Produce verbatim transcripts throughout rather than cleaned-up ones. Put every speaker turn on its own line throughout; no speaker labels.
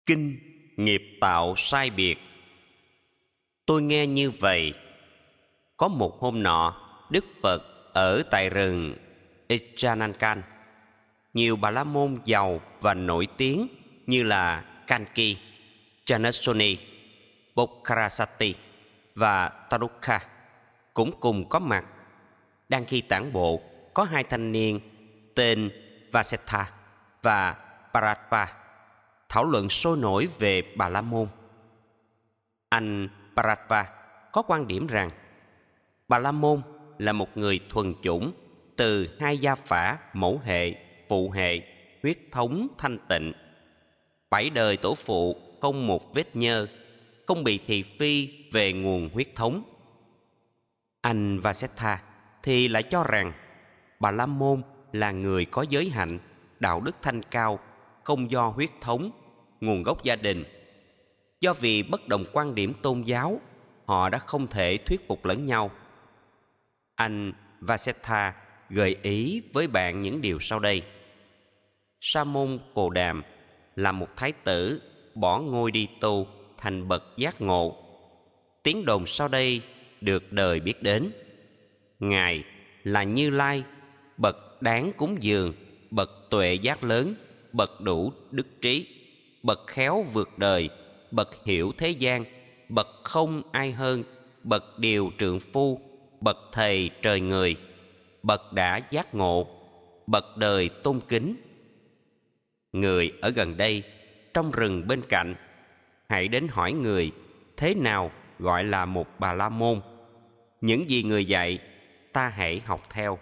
Kinh nghiệp tạo sai biệt. Tôi nghe như vậy. Có một hôm nọ, Đức Phật ở tại rừng Echanankan. Nhiều Bà La Môn giàu và nổi tiếng như là Kanki, Janasoni, Bokkarasati và Tarukha cũng cùng có mặt. Đang khi tản bộ, có hai thanh niên tên Vasetha và Paratva thảo luận sôi nổi về Bà La Môn. Anh Paratva có quan điểm rằng Bà La Môn là một người thuần chủng từ hai gia phả mẫu hệ, phụ hệ, huyết thống thanh tịnh. Bảy đời tổ phụ không một vết nhơ, không bị thị phi về nguồn huyết thống. Anh Vasetha thì lại cho rằng Bà La Môn là người có giới hạnh, đạo đức thanh cao, không do huyết thống, nguồn gốc gia đình. Do vì bất đồng quan điểm tôn giáo, họ đã không thể thuyết phục lẫn nhau. Anh Vasetha gợi ý với bạn những điều sau đây. Sa môn Cồ Đàm là một thái tử bỏ ngôi đi tu thành bậc giác ngộ. Tiếng đồn sau đây được đời biết đến. Ngài là Như Lai, bậc đáng cúng dường, bậc tuệ giác lớn, bậc đủ đức trí, bậc khéo vượt đời, bậc hiểu thế gian, bậc không ai hơn, bậc điều trượng phu, bậc thầy trời người, bậc đã giác ngộ, bậc đời tôn kính. Người ở gần đây, trong rừng bên cạnh, hãy đến hỏi người thế nào gọi là một Bà La Môn. Những gì người dạy, ta hãy học theo.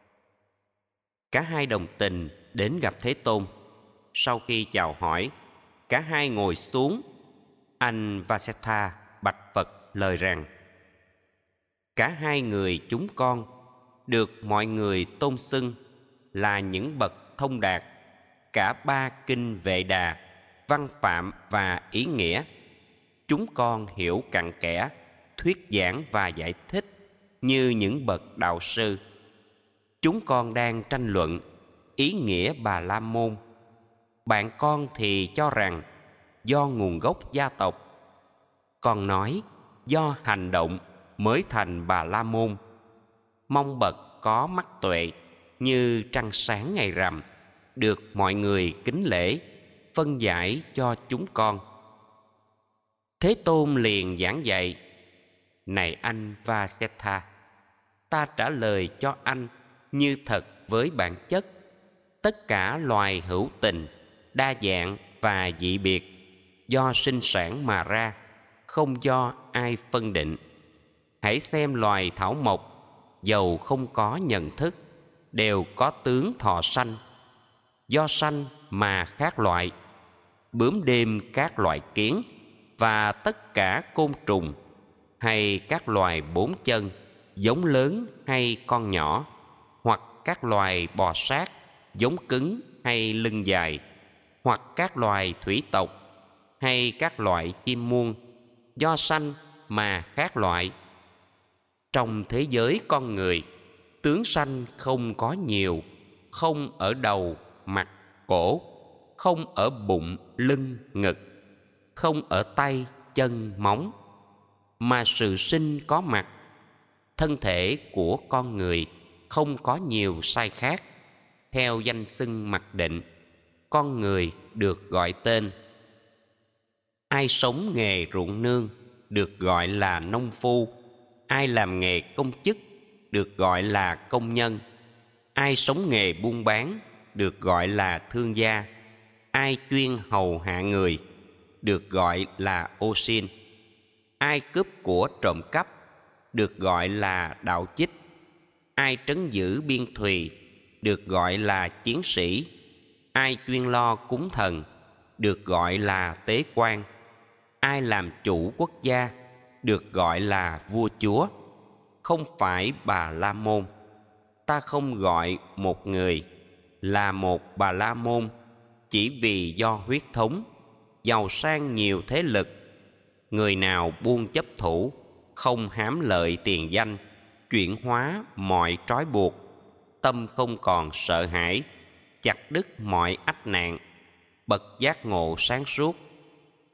Cả hai đồng tình đến gặp Thế Tôn. Sau khi chào hỏi, cả hai ngồi xuống. Anh Vasetha bạch Phật lời rằng: cả hai người chúng con được mọi người tôn xưng là những bậc thông đạt cả ba kinh Vệ Đà, văn phạm và ý nghĩa. Chúng con hiểu cặn kẽ, thuyết giảng và giải thích như những bậc đạo sư. Chúng con đang tranh luận ý nghĩa Bà La Môn. Bạn con thì cho rằng do nguồn gốc gia tộc, còn nói do hành động mới thành Bà La Môn. Mong bậc có mắt tuệ như trăng sáng ngày rằm, được mọi người kính lễ, phân giải cho chúng con. Thế Tôn liền giảng dạy: này anh Vasetha, ta trả lời cho anh như thật với bản chất. Tất cả loài hữu tình, đa dạng và dị biệt, do sinh sản mà ra, không do ai phân định. Hãy xem loài thảo mộc, dầu không có nhận thức, đều có tướng thọ sanh. Do sanh mà khác loại, bướm đêm các loại kiến, và tất cả côn trùng, hay các loài bốn chân, giống lớn hay con nhỏ, hoặc các loài bò sát, giống cứng hay lưng dài, hoặc các loài thủy tộc, hay các loại chim muông, do sanh mà khác loại. Trong thế giới con người, tướng sanh không có nhiều, không ở đầu, mặt, cổ, không ở bụng, lưng, ngực, không ở tay, chân, móng, mà sự sinh có mặt. Thân thể của con người không có nhiều sai khác. Theo danh xưng mặc định, con người được gọi tên. Ai sống nghề ruộng nương được gọi là nông phu. Ai làm nghề công chức được gọi là công nhân. Ai sống nghề buôn bán được gọi là thương gia. Ai chuyên hầu hạ người được gọi là ô xin. Ai cướp của trộm cắp được gọi là đạo chích. Ai trấn giữ biên thùy được gọi là chiến sĩ. Ai chuyên lo cúng thần được gọi là tế quan. Ai làm chủ quốc gia được gọi là vua chúa. Không phải Bà La Môn. Ta không gọi một người là một Bà La Môn chỉ vì do huyết thống, giàu sang nhiều thế lực. Người nào buông chấp thủ, không hám lợi tiền danh, chuyển hóa mọi trói buộc, tâm không còn sợ hãi, chặt đứt mọi ách nạn, bậc giác ngộ sáng suốt,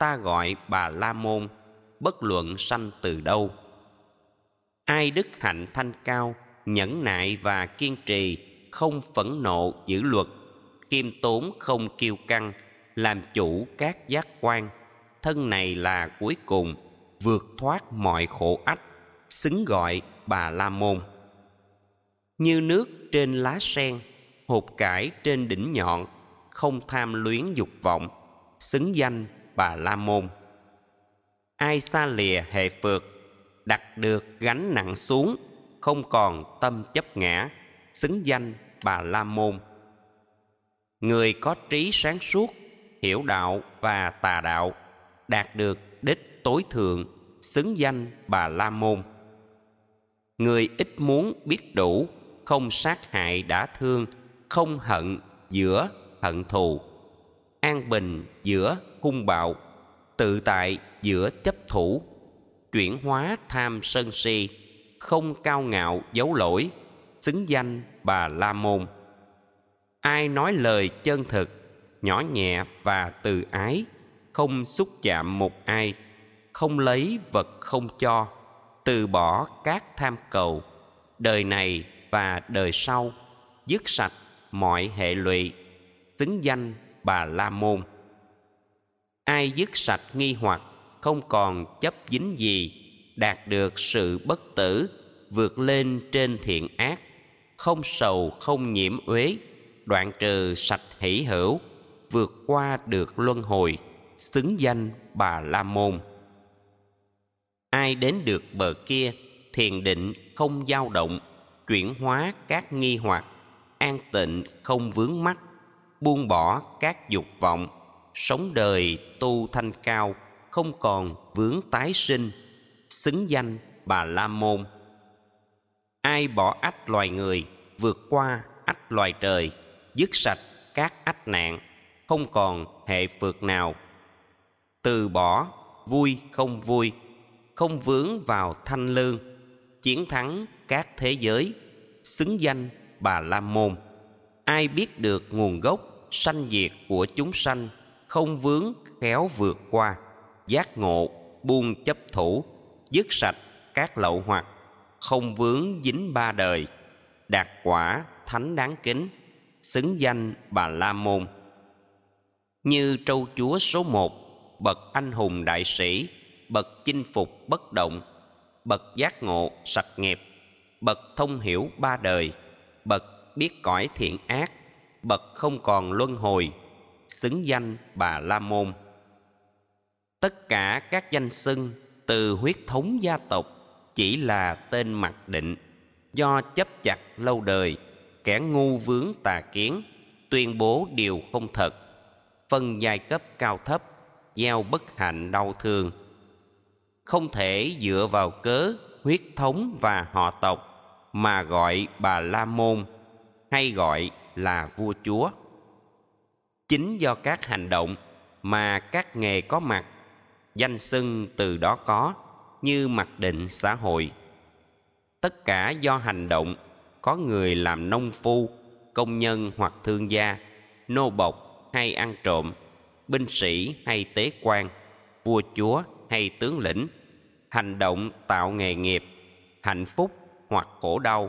ta gọi Bà La Môn, bất luận sanh từ đâu. Ai đức hạnh thanh cao, nhẫn nại và kiên trì, không phẫn nộ giữ luật, khiêm tốn không kiêu căng, làm chủ các giác quan, thân này là cuối cùng, vượt thoát mọi khổ ách, xứng gọi Bà La Môn. Như nước trên lá sen, hột cải trên đỉnh nhọn, không tham luyến dục vọng, xứng danh Bà La Môn. Ai xa lìa hệ phượt, đặt được gánh nặng xuống, không còn tâm chấp ngã, xứng danh Bà La Môn. Người có trí sáng suốt, hiểu đạo và tà đạo, đạt được đích tối thượng, xứng danh Bà La Môn. Người ít muốn biết đủ, không sát hại đã thương, không hận giữa hận thù, an bình giữa hung bạo, tự tại giữa chấp thủ, chuyển hóa tham sân si, không cao ngạo giấu lỗi, xứng danh Bà La Môn. Ai nói lời chân thực, nhỏ nhẹ và từ ái, không xúc chạm một ai, không lấy vật không cho, từ bỏ các tham cầu, đời này và đời sau, dứt sạch mọi hệ lụy, xứng danh Bà La Môn. Ai dứt sạch nghi hoặc, không còn chấp dính gì, đạt được sự bất tử, vượt lên trên thiện ác, không sầu không nhiễm uế, đoạn trừ sạch hỷ hữu, vượt qua được luân hồi, xứng danh Bà La Môn. Ai đến được bờ kia, thiền định không dao động, chuyển hóa các nghi hoặc, an tịnh không vướng mắc, buông bỏ các dục vọng, sống đời tu thanh cao, không còn vướng tái sinh, xứng danh Bà La Môn. Ai bỏ ách loài người, vượt qua ách loài trời, dứt sạch các ách nạn, không còn hệ phượt nào, từ bỏ vui không vui, không vướng vào thanh lương, chiến thắng các thế giới, xứng danh Bà La Môn. Ai biết được nguồn gốc sanh diệt của chúng sanh, không vướng khéo vượt qua, giác ngộ buông chấp thủ, dứt sạch các lậu hoặc, không vướng dính ba đời, đạt quả thánh đáng kính, xứng danh Bà La Môn. Như trâu chúa số một, bậc anh hùng đại sĩ, bậc chinh phục bất động, bậc giác ngộ sạch nghiệp, bậc thông hiểu ba đời, bậc biết cõi thiện ác, bậc không còn luân hồi, xứng danh Bà La Môn. Tất cả các danh xưng từ huyết thống gia tộc chỉ là tên mặc định, do chấp chặt lâu đời, kẻ ngu vướng tà kiến, tuyên bố điều không thật, phân giai cấp cao thấp, gieo bất hạnh đau thương. Không thể dựa vào cớ huyết thống và họ tộc mà gọi Bà La Môn, hay gọi là vua chúa. Chính do các hành động mà các nghề có mặt, danh xưng từ đó có, như mặc định xã hội. Tất cả do hành động, có người làm nông phu, công nhân hoặc thương gia, nô bộc hay ăn trộm, binh sĩ hay tế quan, vua chúa hay tướng lĩnh, hành động tạo nghề nghiệp, hạnh phúc hoặc khổ đau.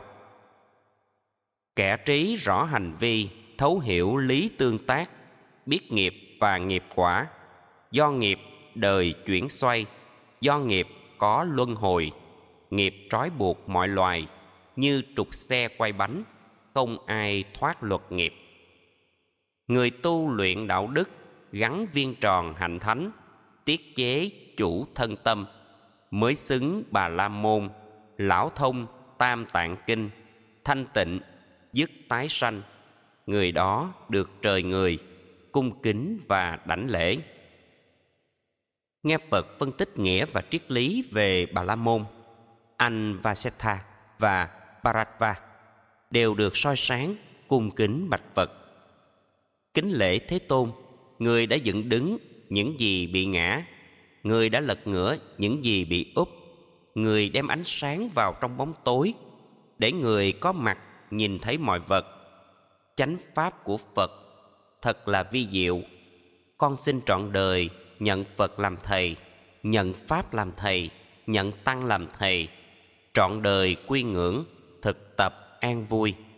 Kẻ trí rõ hành vi, thấu hiểu lý tương tác, biết nghiệp và nghiệp quả, do nghiệp đời chuyển xoay, do nghiệp có luân hồi, nghiệp trói buộc mọi loài, như trục xe quay bánh, không ai thoát luật nghiệp. Người tu luyện đạo đức, gắn viên tròn hạnh thánh, tiết chế chủ thân tâm, mới xứng Bà La Môn, lão thông tam tạng kinh, thanh tịnh dứt tái sanh. Người đó được trời người cung kính và đảnh lễ. Nghe Phật phân tích nghĩa và triết lý về Bà La Môn, anh Vasetha và Bharatva đều được soi sáng cung kính bạch Phật. Kính lễ Thế Tôn, người đã dựng đứng những gì bị ngã, người đã lật ngửa những gì bị úp, người đem ánh sáng vào trong bóng tối, để người có mặt nhìn thấy mọi vật. Chánh pháp của Phật thật là vi diệu. Con xin trọn đời nhận Phật làm thầy, nhận Pháp làm thầy, nhận Tăng làm thầy, trọn đời quy ngưỡng, thực tập an vui.